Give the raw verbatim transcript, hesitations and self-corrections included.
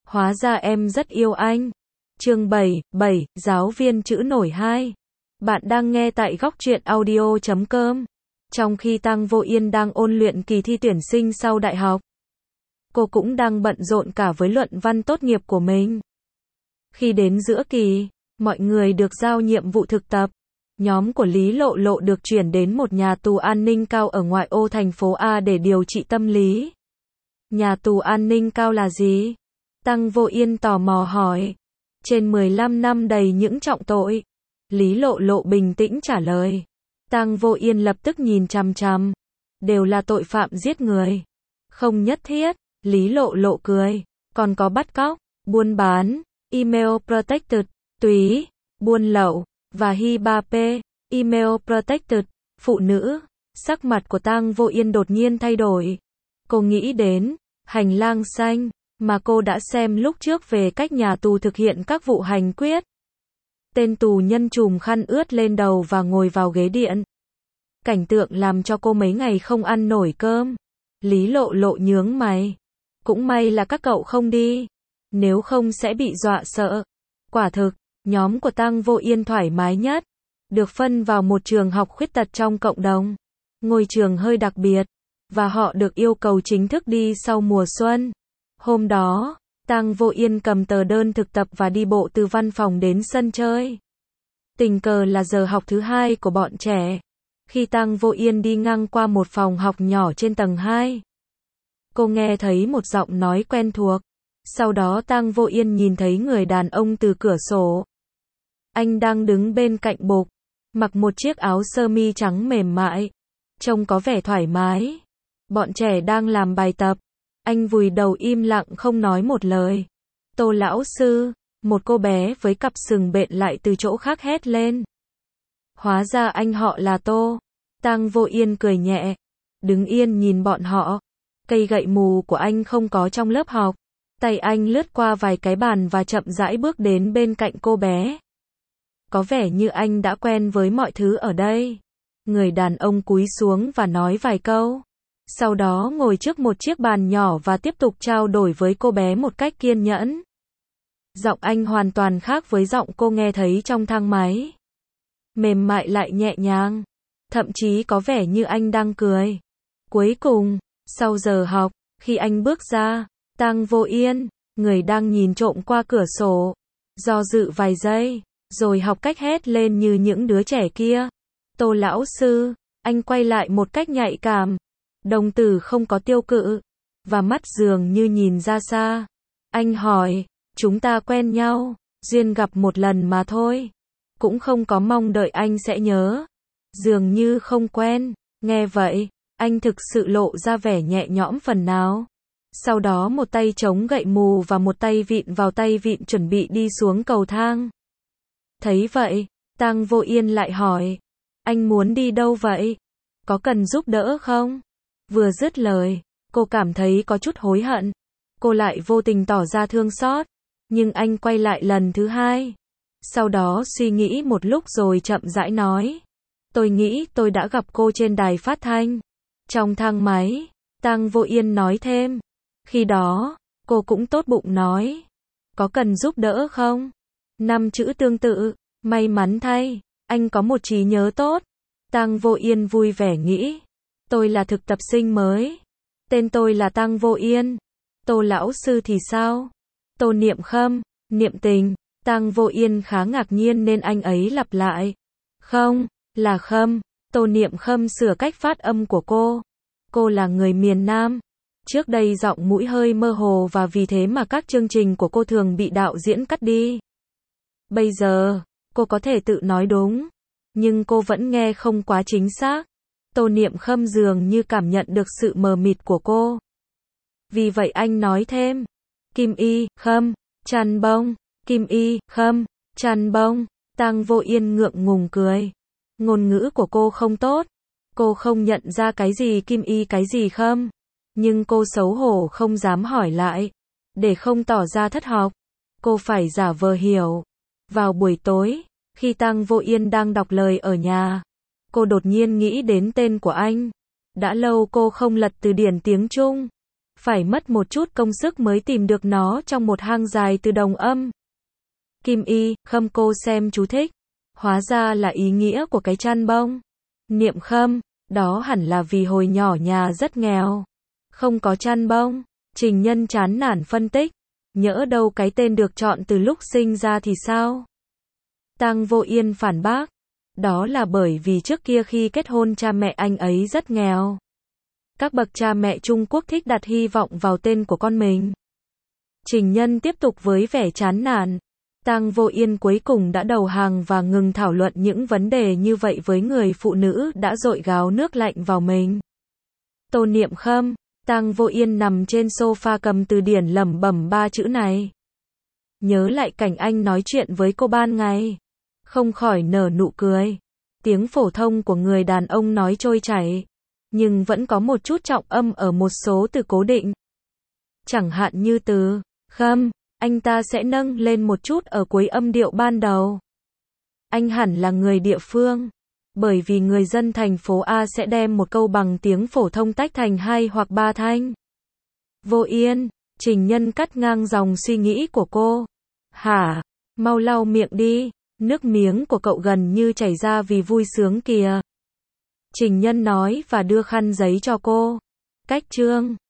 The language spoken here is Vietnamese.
Hóa ra em rất yêu anh. Chương bảy, bảy, giáo viên chữ nổi hai. Bạn đang nghe tại góc truyện audio chấm com. Trong khi Tăng Vô Yên đang ôn luyện kỳ thi tuyển sinh sau đại học, cô cũng đang bận rộn cả với luận văn tốt nghiệp của mình. Khi đến giữa kỳ, mọi người được giao nhiệm vụ thực tập. Nhóm của Lý Lộ Lộ được chuyển đến một nhà tù an ninh cao ở ngoại ô thành phố A để điều trị tâm lý. Nhà tù an ninh cao là gì? Tăng Vô Yên tò mò hỏi. Trên mười lăm năm đầy những trọng tội. Lý Lộ Lộ bình tĩnh trả lời. Tăng Vô Yên lập tức nhìn chằm chằm. Đều là tội phạm giết người. Không nhất thiết. Lý Lộ Lộ cười. Còn có bắt cóc, buôn bán, email protected, túy, buôn lậu, và hi ba p, email protected, phụ nữ. Sắc mặt của Tăng Vô Yên đột nhiên thay đổi. Cô nghĩ đến Hành lang xanh mà cô đã xem lúc trước về cách nhà tù thực hiện các vụ hành quyết. Tên tù nhân trùm khăn ướt lên đầu và ngồi vào ghế điện. Cảnh tượng làm cho cô mấy ngày không ăn nổi cơm. Lý Lộ Lộ nhướng mày. Cũng may là các cậu không đi. Nếu không sẽ bị dọa sợ. Quả thực, nhóm của Tăng Vô Yên thoải mái nhất. Được phân vào một trường học khuyết tật trong cộng đồng. Ngôi trường hơi đặc biệt. Và họ được yêu cầu chính thức đi sau mùa xuân. Hôm đó, Tăng Vô Yên cầm tờ đơn thực tập và đi bộ từ văn phòng đến sân chơi. Tình cờ là giờ học thứ hai của bọn trẻ. Khi Tăng Vô Yên đi ngang qua một phòng học nhỏ trên tầng hai, cô nghe thấy một giọng nói quen thuộc. Sau đó Tăng Vô Yên nhìn thấy người đàn ông từ cửa sổ. Anh đang đứng bên cạnh bục, mặc một chiếc áo sơ mi trắng mềm mại, trông có vẻ thoải mái. Bọn trẻ đang làm bài tập. Anh vùi đầu im lặng không nói một lời. Tô lão sư, một cô bé với cặp sừng bện lại từ chỗ khác hét lên. Hóa ra anh họ là Tô. Tăng Vô Yên cười nhẹ, đứng yên nhìn bọn họ. Cây gậy mù của anh không có trong lớp học. Tay anh lướt qua vài cái bàn và chậm rãi bước đến bên cạnh cô bé. Có vẻ như anh đã quen với mọi thứ ở đây. Người đàn ông cúi xuống và nói vài câu. Sau đó ngồi trước một chiếc bàn nhỏ và tiếp tục trao đổi với cô bé một cách kiên nhẫn. Giọng anh hoàn toàn khác với giọng cô nghe thấy trong thang máy. Mềm mại lại nhẹ nhàng. Thậm chí có vẻ như anh đang cười. Cuối cùng, sau giờ học, khi anh bước ra, Tăng Vô Yên, người đang nhìn trộm qua cửa sổ, do dự vài giây, rồi học cách hét lên như những đứa trẻ kia. Tô lão sư, anh quay lại một cách nhạy cảm. Đồng tử không có tiêu cự, và mắt dường như nhìn ra xa. Anh hỏi, chúng ta quen nhau, duyên gặp một lần mà thôi. Cũng không có mong đợi anh sẽ nhớ. Dường như không quen. Nghe vậy, anh thực sự lộ ra vẻ nhẹ nhõm phần nào. Sau đó một tay chống gậy mù và một tay vịn vào tay vịn chuẩn bị đi xuống cầu thang. Thấy vậy, Tăng Vô Yên lại hỏi, anh muốn đi đâu vậy? Có cần giúp đỡ không? Vừa dứt lời, cô cảm thấy có chút hối hận. Cô lại vô tình tỏ ra thương xót. Nhưng anh quay lại lần thứ hai. Sau đó suy nghĩ một lúc rồi chậm rãi nói. Tôi nghĩ tôi đã gặp cô trên đài phát thanh. Trong thang máy, Tăng Vô Yên nói thêm. Khi đó, cô cũng tốt bụng nói. Có cần giúp đỡ không? Năm chữ tương tự. May mắn thay, anh có một trí nhớ tốt. Tăng Vô Yên vui vẻ nghĩ. Tôi là thực tập sinh mới. Tên tôi là Tăng Vô Yên. Tô lão sư thì sao? Tô Niệm Khâm, Niệm Tình. Tăng Vô Yên khá ngạc nhiên nên anh ấy lặp lại. Không, là Khâm. Tô Niệm Khâm sửa cách phát âm của cô. Cô là người miền Nam. Trước đây giọng mũi hơi mơ hồ và vì thế mà các chương trình của cô thường bị đạo diễn cắt đi. Bây giờ, cô có thể tự nói đúng. Nhưng cô vẫn nghe không quá chính xác. Tô Niệm Khâm dường như cảm nhận được sự mờ mịt của cô. Vì vậy anh nói thêm. Kim Y, Khâm, chăn bông. Kim Y, Khâm, chăn bông. Tăng Vô Yên ngượng ngùng cười. Ngôn ngữ của cô không tốt. Cô không nhận ra cái gì Kim Y cái gì Khâm. Nhưng cô xấu hổ không dám hỏi lại. Để không tỏ ra thất học, cô phải giả vờ hiểu. Vào buổi tối, khi Tăng Vô Yên đang đọc lời ở nhà, cô đột nhiên nghĩ đến tên của anh. Đã lâu cô không lật từ điển tiếng Trung. phải mất một chút công sức mới tìm được nó trong một hang dài từ đồng âm. Kim y, khâm cô xem chú thích. Hóa ra là ý nghĩa của cái chăn bông. Niệm khâm, đó hẳn là vì hồi nhỏ nhà rất nghèo. Không có chăn bông. Trình Nhân chán nản phân tích. Nhỡ đâu cái tên được chọn từ lúc sinh ra thì sao? Tang Vô Yên phản bác. Đó là bởi vì trước kia khi kết hôn cha mẹ anh ấy rất nghèo. Các bậc cha mẹ Trung Quốc thích đặt hy vọng vào tên của con mình. Trình Nhân tiếp tục với vẻ chán nản. Tang Vô Yên cuối cùng đã đầu hàng và ngừng thảo luận những vấn đề như vậy với người phụ nữ đã dội gáo nước lạnh vào mình. Tô Niệm Khâm. Tang Vô Yên nằm trên sofa cầm từ điển lẩm bẩm ba chữ này. Nhớ lại cảnh anh nói chuyện với cô ban ngày. Không khỏi nở nụ cười. Tiếng phổ thông của người đàn ông nói trôi chảy. Nhưng vẫn có một chút trọng âm ở một số từ cố định. Chẳng hạn như từ khâm, anh ta sẽ nâng lên một chút ở cuối âm điệu ban đầu. Anh hẳn là người địa phương. Bởi vì người dân thành phố A sẽ đem một câu bằng tiếng phổ thông tách thành hai hoặc ba thanh. Vô Yên, Trình Nhân cắt ngang dòng suy nghĩ của cô. Hả? Mau lau miệng đi, nước miếng của cậu gần như chảy ra vì vui sướng kìa. Trình Nhân nói và đưa khăn giấy cho cô. Cách chương